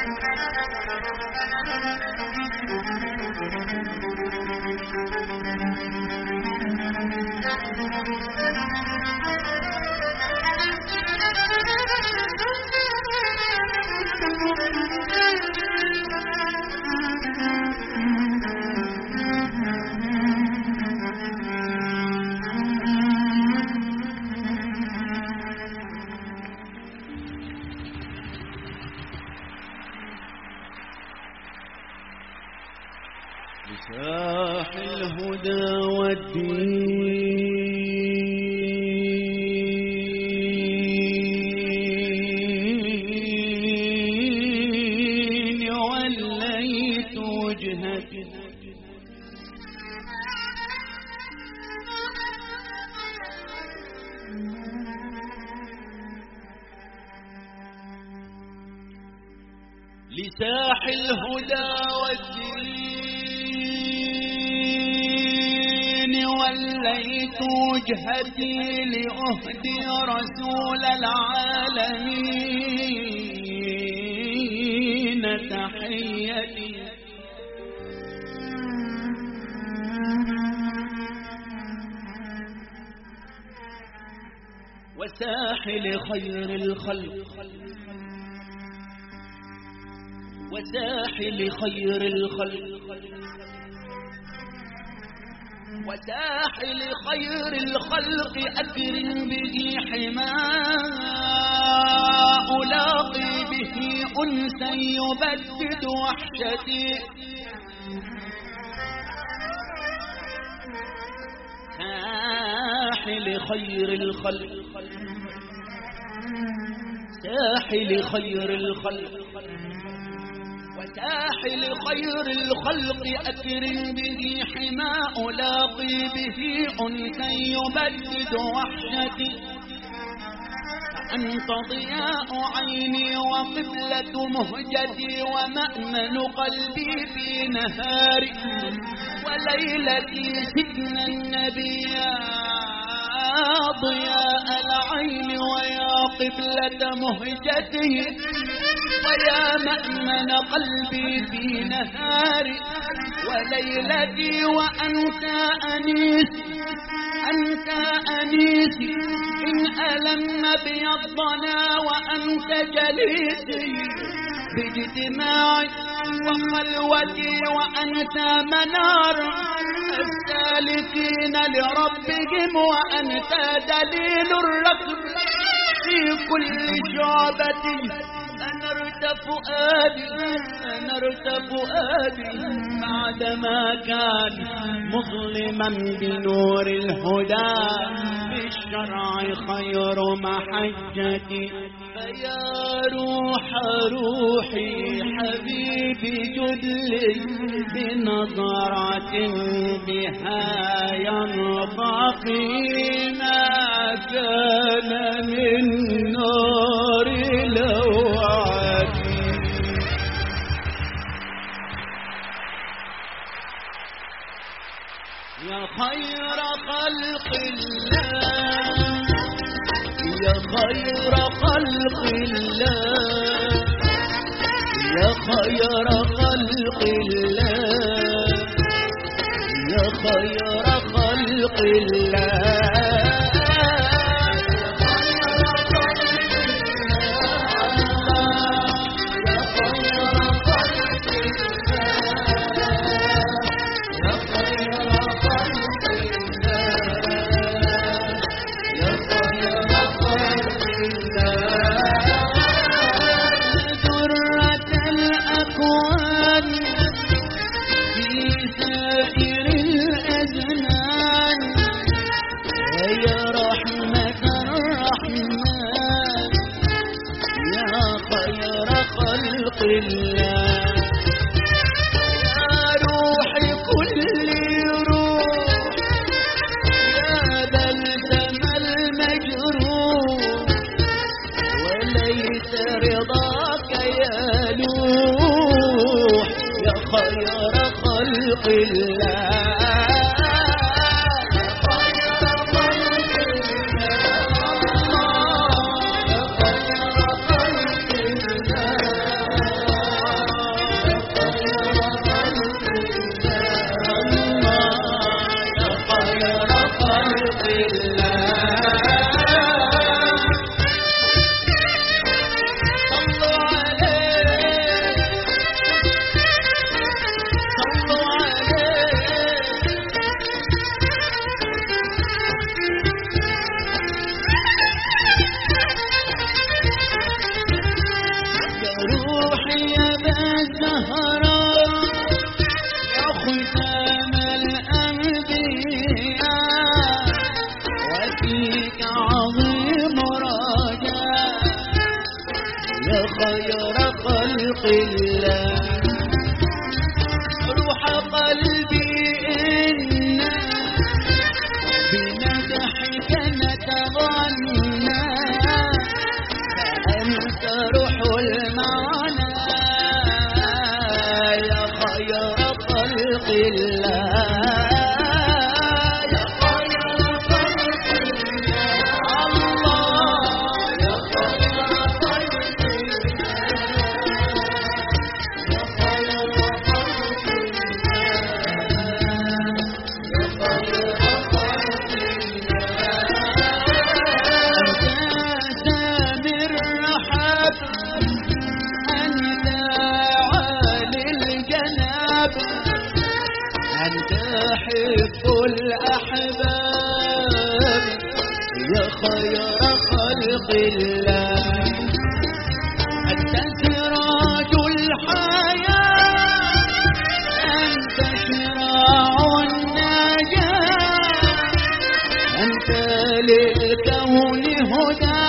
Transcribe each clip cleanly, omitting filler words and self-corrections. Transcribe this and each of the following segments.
بساح الهدى والدين وليت وجهتي لساح الهدى والدين وليت وجهتي لأهدي رسول العالمين تحيتي وساحل خير الخلق وساحل خير الخلق وساحل خير الخلق أكرم به حماء ألاقي به أنسا يبدد وحشتي ساحل خير الخلق ساحل خير الخلق وساحل خير الخلق أكرم به حماء ألاقي به أنسا يبدد وحشتي فأنت ضياء عيني وقبلة مهجتي ومأمن قلبي في نهاري وليلتي سجن النبي ضياء العين ويا قبلة مهجتي ويا مأمن قلبي في نهاري وليلتي وأنت أنيسي أنت أنيسي إن ألم بي الضنا وأنت جليسي باجتماعي وخلوتي وأنت منار السالكين لربهم وأنت دليل الركب في كل شعبة أنرت فؤادي بعدما كان مظلما بنور الهدى بالشرع خير محجتي فيا روح روحي حبيبي جدلي بنظرة بها ينطفي ما كان من نور لوعتي يا خير خلق الله يا خير خلق الله يا خير خلق الله يا خير خلق الله الزهراء يا ختام الأنبياء وفيك عظيم رجاء يا خير خلق الله روح قلبي إنا بمدحك نتغنى فأنت روح المعنى يا خير خلق الله يا خير خلق الله يا خير خلق أنت حب الأحباب يا خير خلق الله أنت سراج الحياة أنت شراع النجاة أنت للكون هدى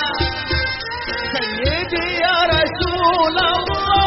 سيدي يا رسول الله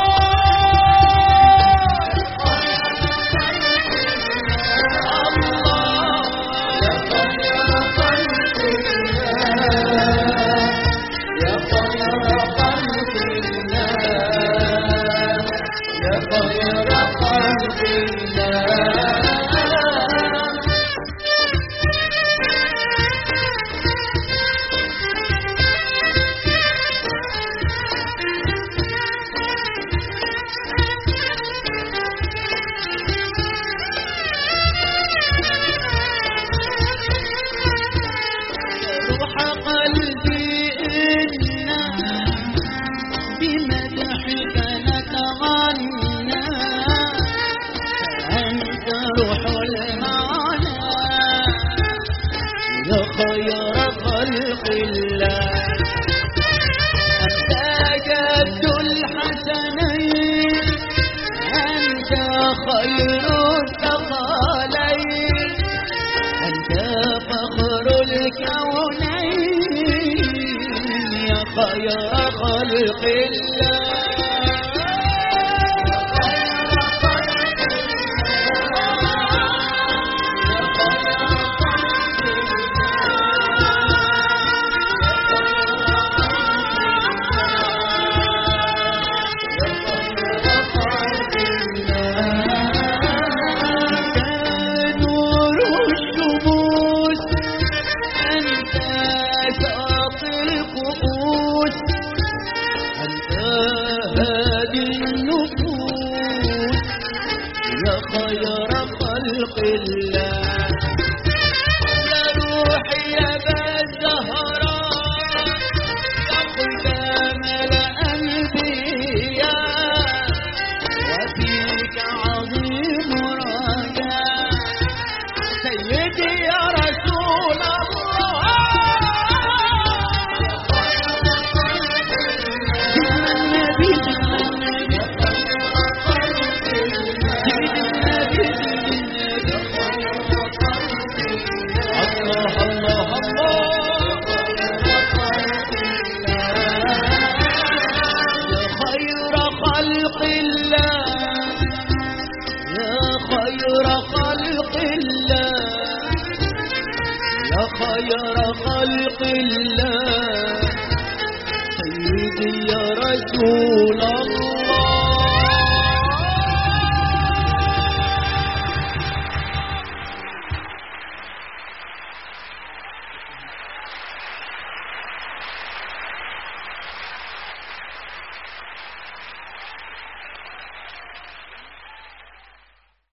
خير خلق الله أنت جد الحسنين أنت خير الثقلين أنت فخر الكونين يا خير خلق الله خير خلق الله يا روحي يا بالزهراء يا ختام الأنبياء وفيك عظيم رجاء سيدي يا رسول الله خير خلق الله سيدي يا رسول الله